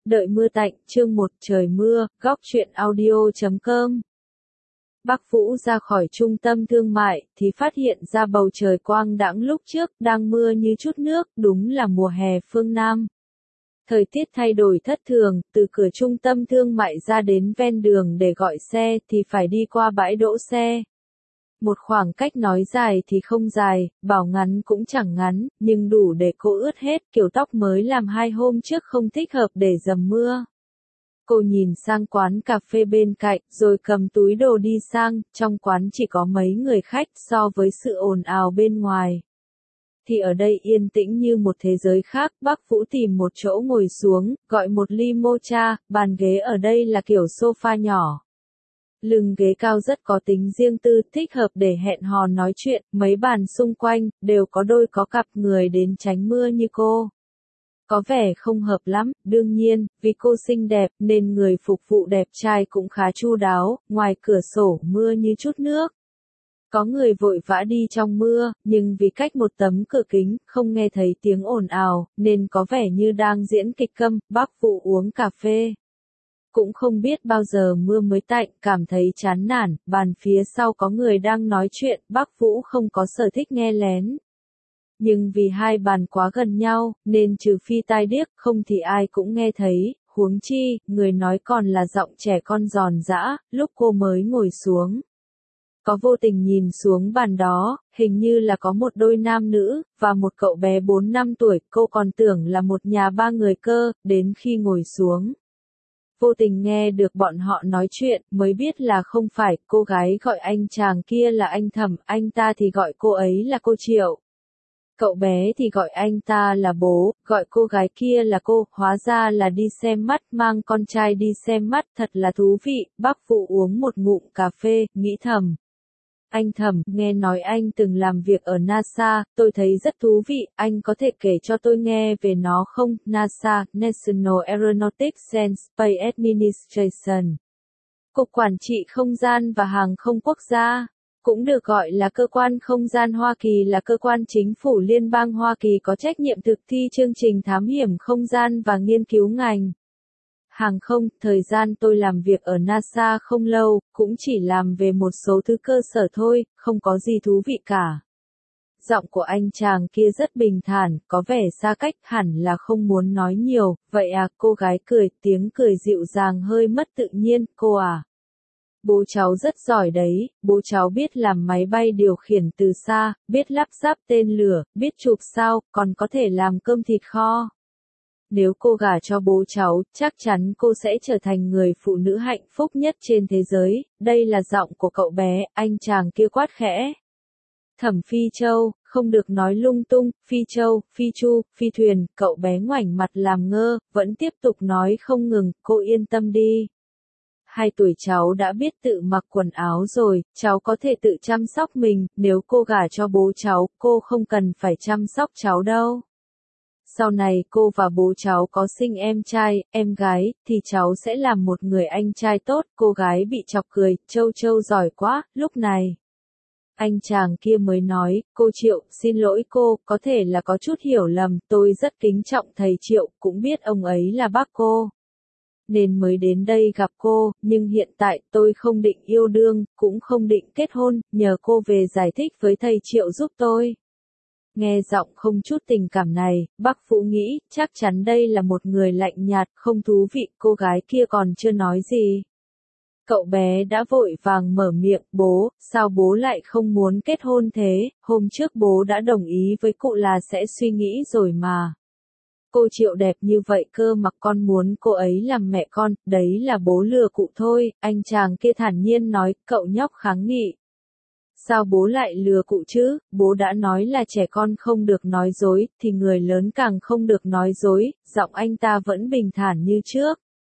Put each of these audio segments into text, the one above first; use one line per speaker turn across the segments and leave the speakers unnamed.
Đợi mưa tạnh, chương 1 trời mưa, góc truyện audio.com. Bác Vũ ra khỏi trung tâm thương mại, thì phát hiện ra bầu trời quang đãng lúc trước, đang mưa như chút nước, đúng là mùa hè phương Nam. Thời tiết thay đổi thất thường, từ cửa trung tâm thương mại ra đến ven đường để gọi xe, thì phải đi qua bãi đỗ xe. Một khoảng cách nói dài thì không dài, bảo ngắn cũng chẳng ngắn, nhưng đủ để cô ướt hết, kiểu tóc mới làm 2 hôm trước không thích hợp để dầm mưa. Cô nhìn sang quán cà phê bên cạnh, rồi cầm túi đồ đi sang, trong quán chỉ có mấy người khách so với sự ồn ào bên ngoài. Thì ở đây yên tĩnh như một thế giới khác, bác Vũ tìm một chỗ ngồi xuống, gọi một ly mocha, bàn ghế ở đây là kiểu sofa nhỏ. Lưng ghế cao rất có tính riêng tư, thích hợp để hẹn hò nói chuyện, mấy bàn xung quanh, đều có đôi có cặp người đến tránh mưa như cô. Có vẻ không hợp lắm, đương nhiên, vì cô xinh đẹp, nên người phục vụ đẹp trai cũng khá chu đáo, ngoài cửa sổ mưa như chút nước. Có người vội vã đi trong mưa, nhưng vì cách một tấm cửa kính, không nghe thấy tiếng ồn ào, nên có vẻ như đang diễn kịch câm, bác Vũ uống cà phê. Cũng không biết bao giờ mưa mới tạnh, cảm thấy chán nản, bàn phía sau có người đang nói chuyện, bác Vũ không có sở thích nghe lén. Nhưng vì hai bàn quá gần nhau, nên trừ phi tai điếc, không thì ai cũng nghe thấy, huống chi, người nói còn là giọng trẻ con giòn giã, lúc cô mới ngồi xuống. Có vô tình nhìn xuống bàn đó, hình như là có một đôi nam nữ, và một cậu bé 4 năm tuổi, cô còn tưởng là một nhà 3 người cơ, đến khi ngồi xuống. Vô tình nghe được bọn họ nói chuyện, mới biết là không phải, cô gái gọi anh chàng kia là anh Thẩm, anh ta thì gọi cô ấy là cô Triệu. Cậu bé thì gọi anh ta là bố, gọi cô gái kia là cô, hóa ra là đi xem mắt, mang con trai đi xem mắt, thật là thú vị. Bác Vũ uống một ngụm cà phê, nghĩ thầm. Anh Thẩm, nghe nói anh từng làm việc ở NASA, tôi thấy rất thú vị, anh có thể kể cho tôi nghe về nó không? NASA, National Aeronautics and Space Administration. Cục Quản trị Không gian và Hàng không Quốc gia. Cũng được gọi là Cơ quan Không gian Hoa Kỳ, là cơ quan chính phủ liên bang Hoa Kỳ có trách nhiệm thực thi chương trình thám hiểm không gian và nghiên cứu ngành hàng không. Thời gian tôi làm việc ở NASA không lâu, cũng chỉ làm về một số thứ cơ sở thôi, không có gì thú vị cả. Giọng của anh chàng kia rất bình thản, có vẻ xa cách, hẳn là không muốn nói nhiều. Vậy à, cô gái cười, tiếng cười dịu dàng hơi mất tự nhiên. Cô à? Bố cháu rất giỏi đấy, bố cháu biết làm máy bay điều khiển từ xa, biết lắp ráp tên lửa, biết chụp sao, còn có thể làm cơm thịt kho. Nếu cô gả cho bố cháu, chắc chắn cô sẽ trở thành người phụ nữ hạnh phúc nhất trên thế giới. Đây là giọng của cậu bé, anh chàng kia quát khẽ. Thẩm Phi Châu, không được nói lung tung, Phi Châu, Phi Chu, Phi Thuyền, cậu bé ngoảnh mặt làm ngơ, vẫn tiếp tục nói không ngừng, cô yên tâm đi. 2 tuổi cháu đã biết tự mặc quần áo rồi, cháu có thể tự chăm sóc mình, nếu cô gả cho bố cháu, cô không cần phải chăm sóc cháu đâu. Sau này cô và bố cháu có sinh em trai, em gái, thì cháu sẽ làm một người anh trai tốt. Cô gái bị chọc cười, Châu Châu giỏi quá. Lúc này, anh chàng kia mới nói, cô Triệu, xin lỗi cô, có thể là có chút hiểu lầm, tôi rất kính trọng thầy Triệu, cũng biết ông ấy là bác cô, nên mới đến đây gặp cô, nhưng hiện tại tôi không định yêu đương, cũng không định kết hôn, nhờ cô về giải thích với thầy Triệu giúp tôi. Nghe giọng không chút tình cảm này, bác Vũ nghĩ, chắc chắn đây là một người lạnh nhạt, không thú vị, cô gái kia còn chưa nói gì. Cậu bé đã vội vàng mở miệng, bố, sao bố lại không muốn kết hôn thế, hôm trước bố đã đồng ý với cụ là sẽ suy nghĩ rồi mà. Cô Triệu đẹp như vậy cơ mà con muốn cô ấy làm mẹ con, đấy là bố lừa cụ thôi, anh chàng kia thản nhiên nói, cậu nhóc kháng nghị. Sao bố lại lừa cụ chứ, bố đã nói là trẻ con không được nói dối, thì người lớn càng không được nói dối, giọng anh ta vẫn bình thản như trước.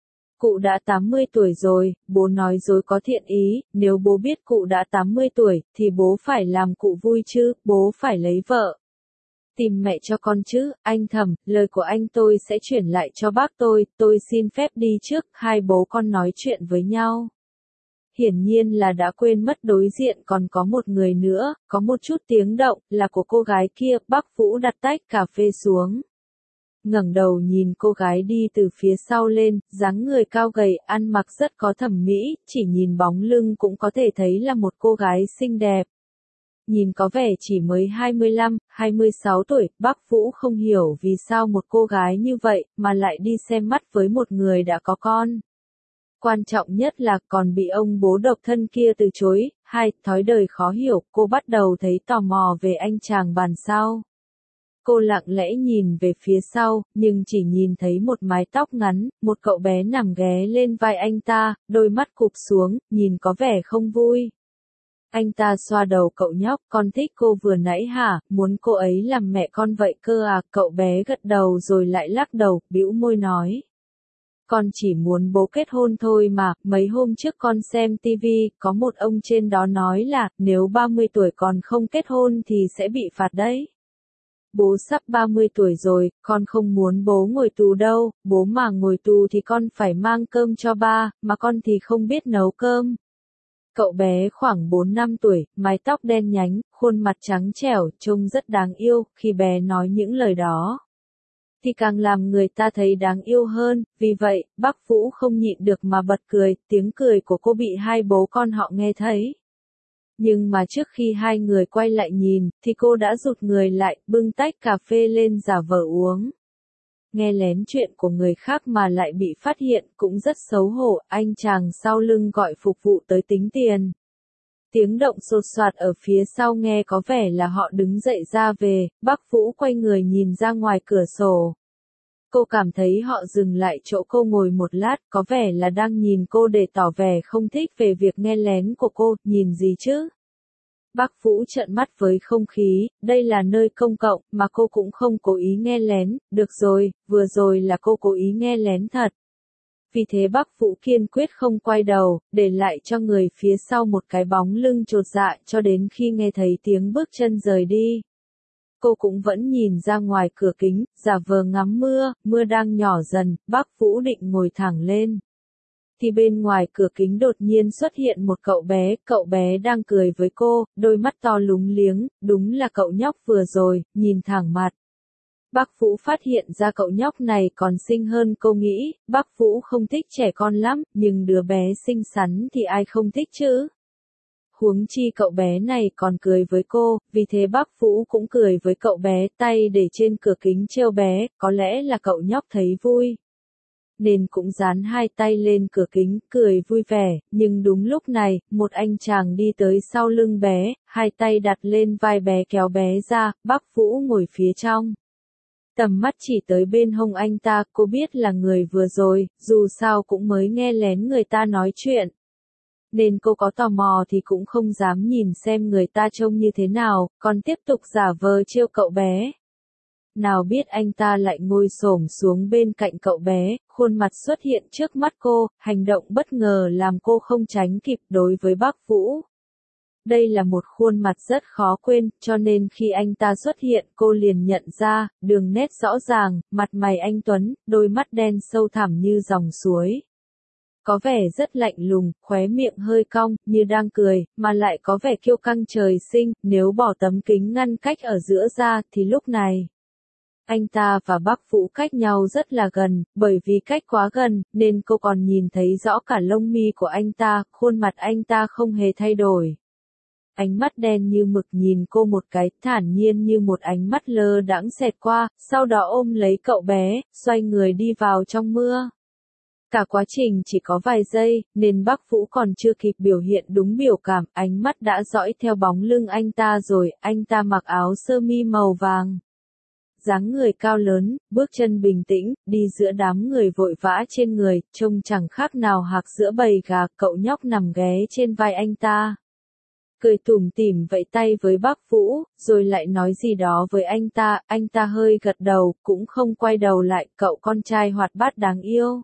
Cụ đã 80 tuổi rồi, bố nói dối có thiện ý, nếu bố biết cụ đã 80 tuổi, thì bố phải làm cụ vui chứ, bố phải lấy vợ. Tìm mẹ cho con chứ, anh Thẩm, lời của anh tôi sẽ chuyển lại cho bác tôi xin phép đi trước, hai bố con nói chuyện với nhau. Hiển nhiên là đã quên mất đối diện còn có một người nữa, có một chút tiếng động, là của cô gái kia, bác Vũ đặt tách cà phê xuống. ngẩng đầu nhìn cô gái đi từ phía sau lên, dáng người cao gầy, ăn mặc rất có thẩm mỹ, chỉ nhìn bóng lưng cũng có thể thấy là một cô gái xinh đẹp. Nhìn có vẻ chỉ mới 25, 26 tuổi, bác Vũ không hiểu vì sao một cô gái như vậy mà lại đi xem mắt với một người đã có con. Quan trọng nhất là còn bị ông bố độc thân kia từ chối. Thói đời khó hiểu, cô bắt đầu thấy tò mò về anh chàng bàn sau. Cô lặng lẽ nhìn về phía sau, nhưng chỉ nhìn thấy một mái tóc ngắn, một cậu bé nằm ghé lên vai anh ta, đôi mắt cụp xuống, nhìn có vẻ không vui. Anh ta xoa đầu cậu nhóc, con thích cô vừa nãy hả, muốn cô ấy làm mẹ con vậy cơ à, cậu bé gật đầu rồi lại lắc đầu, bĩu môi nói. Con chỉ muốn bố kết hôn thôi mà, mấy hôm trước con xem TV, có một ông trên đó nói là, nếu 30 tuổi còn không kết hôn thì sẽ bị phạt đấy. Bố sắp 30 tuổi rồi, con không muốn bố ngồi tù đâu, bố mà ngồi tù thì con phải mang cơm cho ba, mà con thì không biết nấu cơm. Cậu bé khoảng 4-5 tuổi, mái tóc đen nhánh, khuôn mặt trắng trẻo, trông rất đáng yêu, khi bé nói những lời đó thì càng làm người ta thấy đáng yêu hơn, vì vậy, bác Vũ không nhịn được mà bật cười, tiếng cười của cô bị hai bố con họ nghe thấy. Nhưng mà trước khi hai người quay lại nhìn, thì cô đã rụt người lại, bưng tách cà phê lên giả vờ uống. Nghe lén chuyện của người khác mà lại bị phát hiện cũng rất xấu hổ, anh chàng sau lưng gọi phục vụ tới tính tiền. Tiếng động sột soạt ở phía sau nghe có vẻ là họ đứng dậy ra về, bác Vũ quay người nhìn ra ngoài cửa sổ. Cô cảm thấy họ dừng lại chỗ cô ngồi một lát, có vẻ là đang nhìn cô để tỏ vẻ không thích về việc nghe lén của cô, nhìn gì chứ? Bác Vũ trợn mắt với không khí, đây là nơi công cộng, mà cô cũng không cố ý nghe lén, được rồi, vừa rồi là cô cố ý nghe lén thật. Vì thế bác Vũ kiên quyết không quay đầu, để lại cho người phía sau một cái bóng lưng chột dạ cho đến khi nghe thấy tiếng bước chân rời đi. Cô cũng vẫn nhìn ra ngoài cửa kính, giả vờ ngắm mưa, mưa đang nhỏ dần, bác Vũ định ngồi thẳng lên. Thì bên ngoài cửa kính đột nhiên xuất hiện một cậu bé đang cười với cô, đôi mắt to lúng liếng, đúng là cậu nhóc vừa rồi, nhìn thẳng mặt. Bác Vũ phát hiện ra cậu nhóc này còn xinh hơn cô nghĩ, bác Vũ không thích trẻ con lắm, nhưng đứa bé xinh xắn thì ai không thích chứ? Huống chi cậu bé này còn cười với cô, vì thế bác Vũ cũng cười với cậu bé, tay để trên cửa kính trêu bé, có lẽ là cậu nhóc thấy vui. Nên cũng dán hai tay lên cửa kính, cười vui vẻ, nhưng đúng lúc này, một anh chàng đi tới sau lưng bé, hai tay đặt lên vai bé kéo bé ra, bác Vũ ngồi phía trong. Tầm mắt chỉ tới bên hông anh ta, cô biết là người vừa rồi, dù sao cũng mới nghe lén người ta nói chuyện. Nên cô có tò mò thì cũng không dám nhìn xem người ta trông như thế nào, còn tiếp tục giả vờ trêu cậu bé. Nào biết anh ta lại ngồi xổm xuống bên cạnh cậu bé, khuôn mặt xuất hiện trước mắt cô, hành động bất ngờ làm cô không tránh kịp đối với bác Vũ. Đây là một khuôn mặt rất khó quên, cho nên khi anh ta xuất hiện cô liền nhận ra, đường nét rõ ràng, mặt mày anh tuấn, đôi mắt đen sâu thẳm như dòng suối. Có vẻ rất lạnh lùng, khóe miệng hơi cong, như đang cười, mà lại có vẻ kiêu căng trời sinh, nếu bỏ tấm kính ngăn cách ở giữa ra, thì lúc này, anh ta và bác Vũ cách nhau rất là gần, bởi vì cách quá gần, nên cô còn nhìn thấy rõ cả lông mi của anh ta, khuôn mặt anh ta không hề thay đổi. Ánh mắt đen như mực nhìn cô một cái, thản nhiên như một ánh mắt lơ đãng xẹt qua, sau đó ôm lấy cậu bé, xoay người đi vào trong mưa. Cả quá trình chỉ có vài giây, nên bác Vũ còn chưa kịp biểu hiện đúng biểu cảm, ánh mắt đã dõi theo bóng lưng anh ta rồi, anh ta mặc áo sơ mi màu vàng. Dáng người cao lớn, bước chân bình tĩnh, đi giữa đám người vội vã trên người, trông chẳng khác nào hạc giữa bầy gà, cậu nhóc nằm ghé trên vai anh ta. Cười tủm tỉm vẫy tay với bác Vũ, rồi lại nói gì đó với anh ta hơi gật đầu, cũng không quay đầu lại, cậu con trai hoạt bát đáng yêu.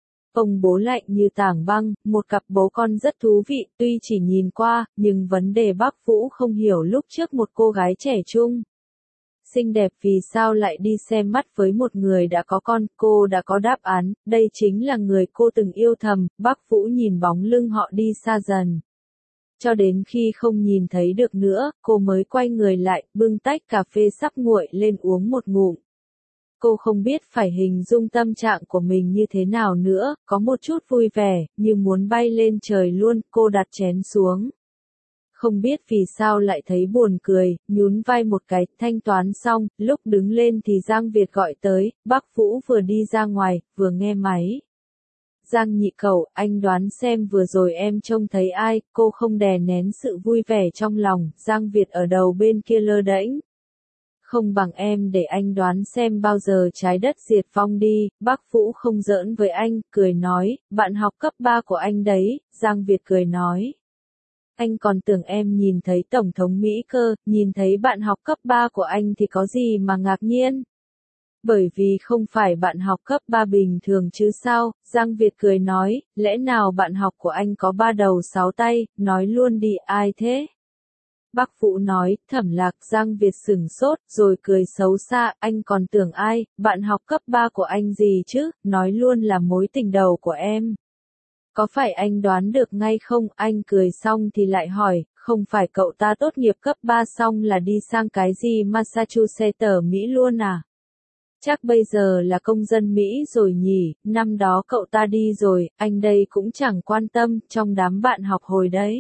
Ông bố lạnh như tảng băng, một cặp bố con rất thú vị, tuy chỉ nhìn qua, nhưng vấn đề bác Vũ không hiểu lúc trước một cô gái trẻ trung xinh đẹp vì sao lại đi xem mắt với một người đã có con, cô đã có đáp án, đây chính là người cô từng yêu thầm, bác Vũ nhìn bóng lưng họ đi xa dần. Cho đến khi không nhìn thấy được nữa, cô mới quay người lại, bưng tách cà phê sắp nguội lên uống một ngụm. Cô không biết phải hình dung tâm trạng của mình như thế nào nữa, có một chút vui vẻ, như muốn bay lên trời luôn, cô đặt chén xuống. Không biết vì sao lại thấy buồn cười, nhún vai một cái, thanh toán xong, lúc đứng lên thì Giang Việt gọi tới, bác Vũ vừa đi ra ngoài, vừa nghe máy. Giang nhị cậu, anh đoán xem vừa rồi em trông thấy ai, cô không đè nén sự vui vẻ trong lòng, Giang Việt ở đầu bên kia lơ đễnh. Không bằng em để anh đoán xem bao giờ trái đất diệt vong đi, bác Vũ không giỡn với anh, cười nói, bạn học cấp 3 của anh đấy, Giang Việt cười nói. Anh còn tưởng em nhìn thấy Tổng thống Mỹ cơ, nhìn thấy bạn học cấp 3 của anh thì có gì mà ngạc nhiên. Bởi vì không phải bạn học cấp 3 bình thường chứ sao, Giang Việt cười nói, lẽ nào bạn học của anh có 3 đầu 6 tay, nói luôn đi ai thế? Bác Vũ nói, Thẩm Lạc. Giang Việt sửng sốt, rồi cười xấu xa, anh còn tưởng ai, bạn học cấp 3 của anh gì chứ, nói luôn là mối tình đầu của em. Có phải anh đoán được ngay không? Anh cười xong thì lại hỏi, không phải cậu ta tốt nghiệp cấp 3 xong là đi sang cái gì Massachusetts ở Mỹ luôn à? Chắc bây giờ là công dân Mỹ rồi nhỉ, năm đó cậu ta đi rồi, anh đây cũng chẳng quan tâm, trong đám bạn học hồi đấy.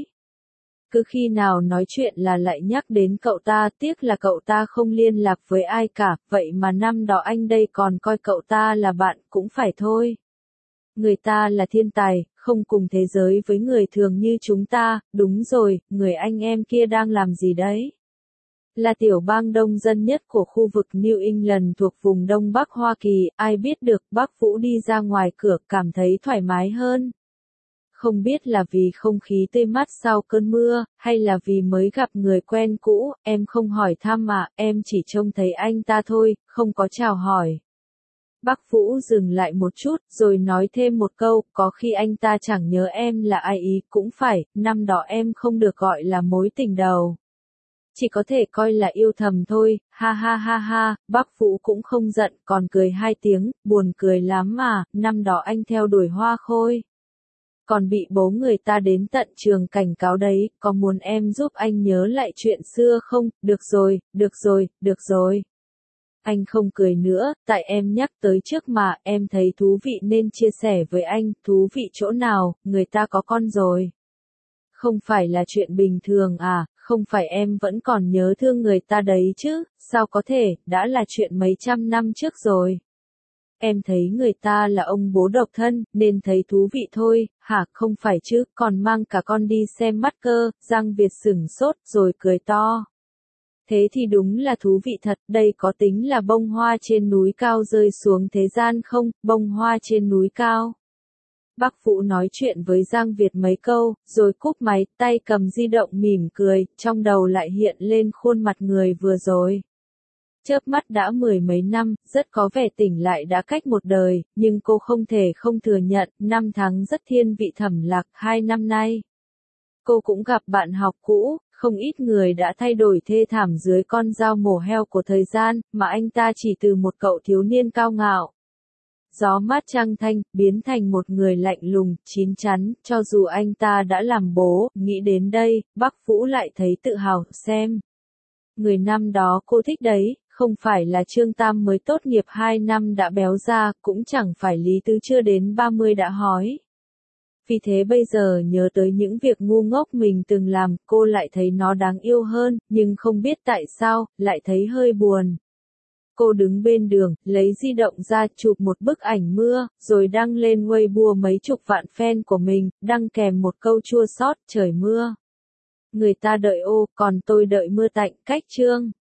Cứ khi nào nói chuyện là lại nhắc đến cậu ta, tiếc là cậu ta không liên lạc với ai cả, vậy mà năm đó anh đây còn coi cậu ta là bạn, cũng phải thôi. Người ta là thiên tài, không cùng thế giới với người thường như chúng ta, đúng rồi, người anh em kia đang làm gì đấy? Là tiểu bang đông dân nhất của khu vực New England thuộc vùng Đông Bắc Hoa Kỳ, ai biết được, bác Vũ đi ra ngoài cửa cảm thấy thoải mái hơn. Không biết là vì không khí tươi mát sau cơn mưa, hay là vì mới gặp người quen cũ, em không hỏi thăm mà, em chỉ trông thấy anh ta thôi, không có chào hỏi. Bác Vũ dừng lại một chút, rồi nói thêm một câu, có khi anh ta chẳng nhớ em là ai ý, cũng phải, năm đó em không được gọi là mối tình đầu. Chỉ có thể coi là yêu thầm thôi, ha ha ha ha, bác Vũ cũng không giận, còn cười hai tiếng, buồn cười lắm mà, năm đó anh theo đuổi Hoa Khôi. Còn bị bố người ta đến tận trường cảnh cáo đấy, có muốn em giúp anh nhớ lại chuyện xưa không? Được rồi, được rồi, được rồi. Anh không cười nữa, tại em nhắc tới trước mà, em thấy thú vị nên chia sẻ với anh, thú vị chỗ nào, người ta có con rồi. Không phải là chuyện bình thường à, không phải em vẫn còn nhớ thương người ta đấy chứ, sao có thể, đã là chuyện mấy trăm năm trước rồi. Em thấy người ta là ông bố độc thân, nên thấy thú vị thôi, hả, không phải chứ, còn mang cả con đi xem mắt cơ, Giang Việt sửng sốt, rồi cười to. Thế thì đúng là thú vị thật, đây có tính là bông hoa trên núi cao rơi xuống thế gian không, bông hoa trên núi cao. Bác Vũ nói chuyện với Giang Việt mấy câu, rồi cúp máy, tay cầm di động mỉm cười, trong đầu lại hiện lên khuôn mặt người vừa rồi. Chớp mắt đã mười mấy năm, rất có vẻ tỉnh lại đã cách một đời, nhưng cô không thể không thừa nhận, năm tháng rất thiên vị Thẩm Lạc, 2 năm nay. Cô cũng gặp bạn học cũ, không ít người đã thay đổi thê thảm dưới con dao mổ heo của thời gian, mà anh ta chỉ từ một cậu thiếu niên cao ngạo. Gió mát trăng thanh, biến thành một người lạnh lùng, chín chắn, cho dù anh ta đã làm bố, nghĩ đến đây, bác Vũ lại thấy tự hào, xem. Người năm đó cô thích đấy, không phải là Trương Tam mới tốt nghiệp 2 năm đã béo ra, cũng chẳng phải Lý Tứ chưa đến 30 đã hói. Vì thế bây giờ nhớ tới những việc ngu ngốc mình từng làm, cô lại thấy nó đáng yêu hơn, nhưng không biết tại sao, lại thấy hơi buồn. Cô đứng bên đường, lấy di động ra chụp một bức ảnh mưa, rồi đăng lên Weibo mấy chục vạn fan của mình, đăng kèm một câu chua xót, trời mưa. Người ta đợi ô, còn tôi đợi mưa tạnh, cách chương.